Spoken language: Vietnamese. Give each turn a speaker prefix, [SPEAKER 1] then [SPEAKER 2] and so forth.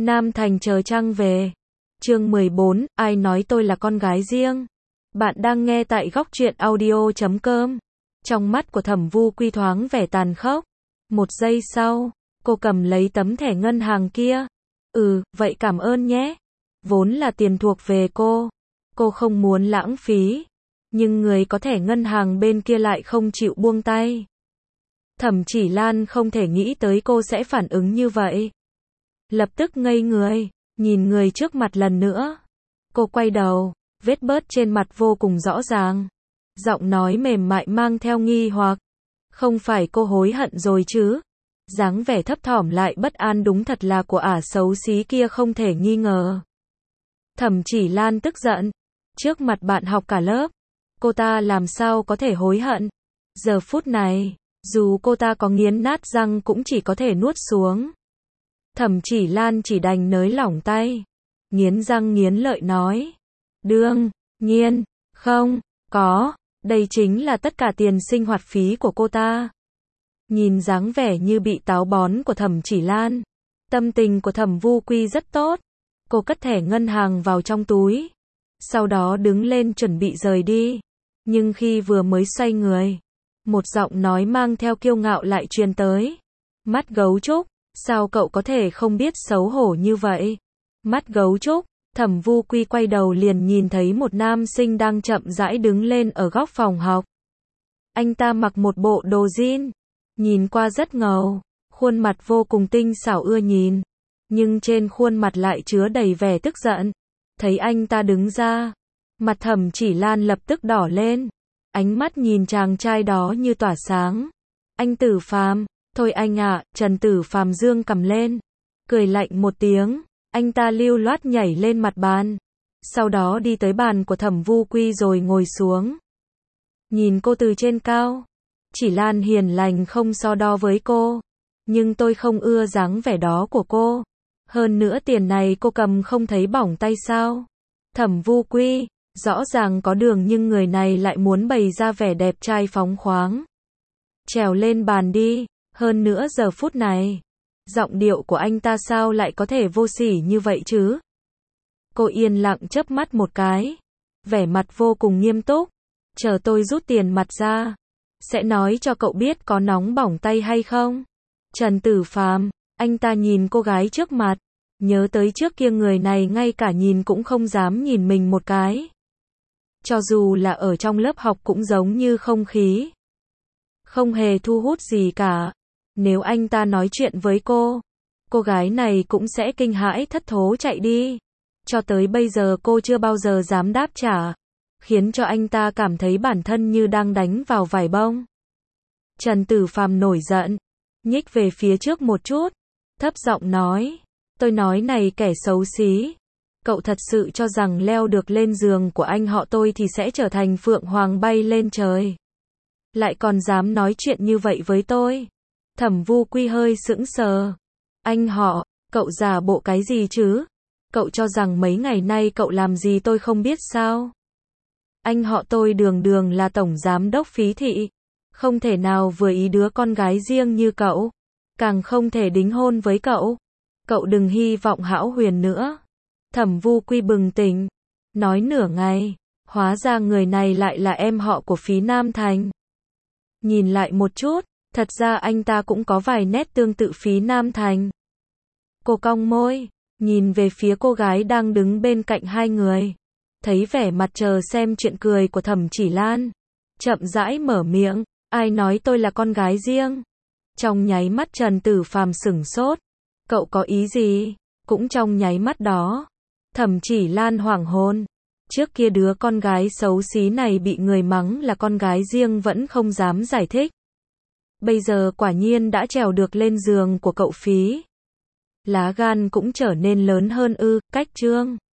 [SPEAKER 1] Nam Thành chờ trăng về. Chương 14, ai nói tôi là con gái riêng? Bạn đang nghe tại góc truyện audio.com. Trong mắt của Thẩm Vu Quy thoáng vẻ tàn khốc. Một giây sau, cô cầm lấy tấm thẻ ngân hàng kia. Vậy cảm ơn nhé. Vốn là tiền thuộc về cô. Cô không muốn lãng phí. Nhưng người có thẻ ngân hàng bên kia lại không chịu buông tay. Thẩm Chỉ Lan không thể nghĩ tới cô sẽ phản ứng như vậy. Lập tức ngây người, nhìn người trước mặt lần nữa. Cô quay đầu, vết bớt trên mặt vô cùng rõ ràng. Giọng nói mềm mại mang theo nghi hoặc. Không phải cô hối hận rồi chứ? Dáng vẻ thấp thỏm lại bất an đúng thật là của ả xấu xí kia không thể nghi ngờ. Thẩm Chỉ Lan tức giận. Trước mặt bạn học cả lớp, cô ta làm sao có thể hối hận? Giờ phút này, dù cô ta có nghiến nát răng cũng chỉ có thể nuốt xuống. Thẩm Chỉ Lan chỉ đành nới lỏng tay. Nghiến răng nghiến lợi nói. Đương nhiên, không, có, đây chính là tất cả tiền sinh hoạt phí của cô ta. Nhìn dáng vẻ như bị táo bón của Thẩm Chỉ Lan. Tâm tình của Thẩm Vu Quy rất tốt. Cô cất thẻ ngân hàng vào trong túi. Sau đó đứng lên chuẩn bị rời đi. Nhưng khi vừa mới xoay người, một giọng nói mang theo kiêu ngạo lại truyền tới. Mắt gấu trúc, sao cậu có thể không biết xấu hổ như vậy? Mắt gấu trúc, Thẩm Vu Quy quay đầu liền nhìn thấy một nam sinh đang chậm rãi đứng lên ở góc phòng học. Anh ta mặc một bộ đồ jean, nhìn qua rất ngầu, khuôn mặt vô cùng tinh xảo ưa nhìn, nhưng trên khuôn mặt lại chứa đầy vẻ tức giận. Thấy anh ta đứng ra, mặt Thẩm Chỉ Lan lập tức đỏ lên, ánh mắt nhìn chàng trai đó như tỏa sáng. Anh Tử Phàm, thôi anh ạ, Trần Tử Phàm dương cầm lên, cười lạnh một tiếng, anh ta lưu loát nhảy lên mặt bàn, sau đó đi tới bàn của Thẩm Vu Quy rồi ngồi xuống. Nhìn cô từ trên cao, Chỉ Lan hiền lành không so đo với cô, nhưng tôi không ưa dáng vẻ đó của cô. Hơn nữa tiền này cô cầm không thấy bỏng tay sao? Thẩm Vu Quy, rõ ràng có đường nhưng người này lại muốn bày ra vẻ đẹp trai phóng khoáng. Trèo lên bàn đi, hơn nữa giờ phút này, giọng điệu của anh ta sao lại có thể vô sỉ như vậy chứ? Cô yên lặng chớp mắt một cái, vẻ mặt vô cùng nghiêm túc. Chờ tôi rút tiền mặt ra, sẽ nói cho cậu biết có nóng bỏng tay hay không. Trần Tử Phàm, anh ta nhìn cô gái trước mặt, nhớ tới trước kia người này ngay cả nhìn cũng không dám nhìn mình một cái. Cho dù là ở trong lớp học cũng giống như không khí, không hề thu hút gì cả. Nếu anh ta nói chuyện với cô gái này cũng sẽ kinh hãi thất thố chạy đi. Cho tới bây giờ cô chưa bao giờ dám đáp trả, khiến cho anh ta cảm thấy bản thân như đang đánh vào vải bông. Trần Tử Phàm nổi giận, nhích về phía trước một chút, thấp giọng nói, tôi nói này kẻ xấu xí, cậu thật sự cho rằng leo được lên giường của anh họ tôi thì sẽ trở thành phượng hoàng bay lên trời? Lại còn dám nói chuyện như vậy với tôi? Thẩm Vu Quy hơi sững sờ. Anh họ, cậu giả bộ cái gì chứ? Cậu cho rằng mấy ngày nay cậu làm gì tôi không biết sao? Anh họ tôi đường đường là tổng giám đốc phí thị, không thể nào vừa ý đứa con gái riêng như cậu, càng không thể đính hôn với cậu. Cậu đừng hy vọng hão huyền nữa. Thẩm Vu Quy bừng tỉnh, nói nửa ngày, hóa ra người này lại là em họ của Phí Nam Thành. Nhìn lại một chút, thật ra anh ta cũng có vài nét tương tự Phí Nam Thành. Cô cong môi, nhìn về phía cô gái đang đứng bên cạnh hai người, thấy vẻ mặt chờ xem chuyện cười của Thẩm Chỉ Lan, chậm rãi mở miệng, ai nói tôi là con gái riêng? Trong nháy mắt Trần Tử Phàm sửng sốt, cậu có ý gì? Cũng trong nháy mắt đó, Thẩm Chỉ Lan hoảng hồn, trước kia đứa con gái xấu xí này bị người mắng là con gái riêng vẫn không dám giải thích. Bây giờ quả nhiên đã trèo được lên giường của cậu Phí. Lá gan cũng trở nên lớn hơn cách chương.